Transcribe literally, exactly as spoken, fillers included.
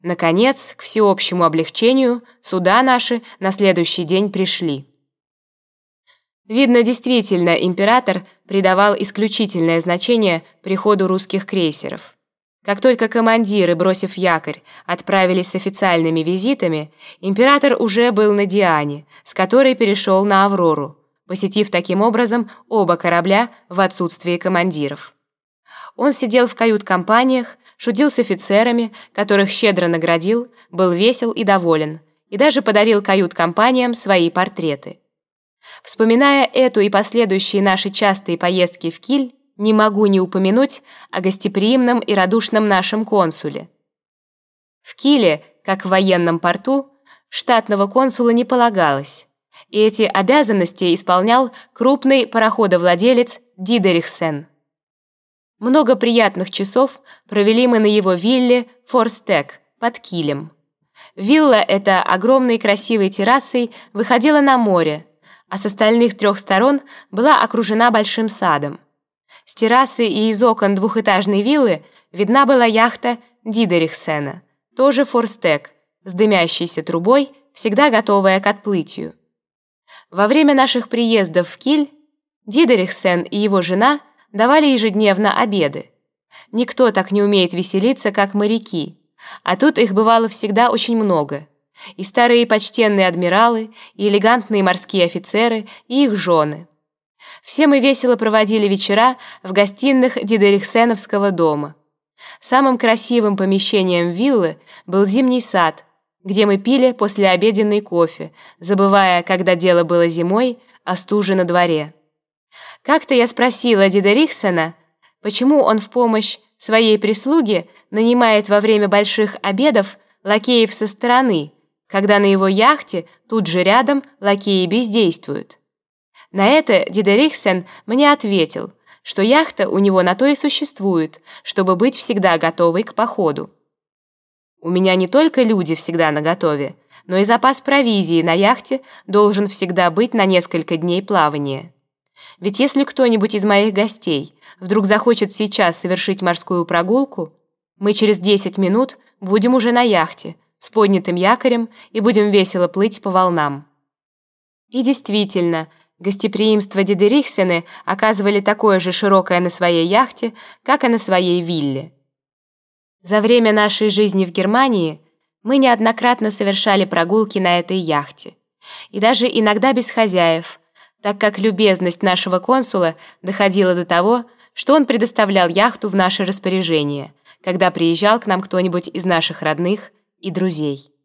Наконец, к всеобщему облегчению, суда наши на следующий день пришли. Видно, действительно, император придавал исключительное значение приходу русских крейсеров. Как только командиры, бросив якорь, отправились с официальными визитами, император уже был на Диане, с которой перешел на Аврору, посетив таким образом оба корабля в отсутствие командиров. Он сидел в кают-компаниях, шутил с офицерами, которых щедро наградил, был весел и доволен, и даже подарил кают-компаниям свои портреты. Вспоминая эту и последующие наши частые поездки в Киль, не могу не упомянуть о гостеприимном и радушном нашем консуле. В Киле, как в военном порту, штатного консула не полагалось, и эти обязанности исполнял крупный пароходовладелец Дидерихсен. Много приятных часов провели мы на его вилле Форстек под Килем. Вилла эта огромной красивой террасой выходила на море, а с остальных трех сторон была окружена большим садом. С террасы и из окон двухэтажной виллы видна была яхта Дидерихсена, тоже Форстек, с дымящейся трубой, всегда готовая к отплытию. Во время наших приездов в Киль Дидерихсен и его жена давали ежедневно обеды. Никто так не умеет веселиться, как моряки, а тут их бывало всегда очень много. И старые почтенные адмиралы, и элегантные морские офицеры, и их жены. Все мы весело проводили вечера в гостиных Дидерихсеновского дома. Самым красивым помещением виллы был зимний сад, где мы пили послеобеденный кофе, забывая, когда дело было зимой, о стуже на дворе. Как-то я спросила Дидерихсена, почему он в помощь своей прислуге нанимает во время больших обедов лакеев со стороны, когда на его яхте тут же рядом лакеи бездействуют. На это Дидерихсен мне ответил, что яхта у него на то и существует, чтобы быть всегда готовой к походу. У меня не только люди всегда наготове, но и запас провизии на яхте должен всегда быть на несколько дней плавания. Ведь если кто-нибудь из моих гостей вдруг захочет сейчас совершить морскую прогулку, мы через десять минут будем уже на яхте, с поднятым якорем и будем весело плыть по волнам. И действительно, гостеприимство Дидерихсены оказывали такое же широкое на своей яхте, как и на своей вилле. За время нашей жизни в Германии мы неоднократно совершали прогулки на этой яхте, и даже иногда без хозяев, так как любезность нашего консула доходила до того, что он предоставлял яхту в наше распоряжение, когда приезжал к нам кто-нибудь из наших родных и друзей.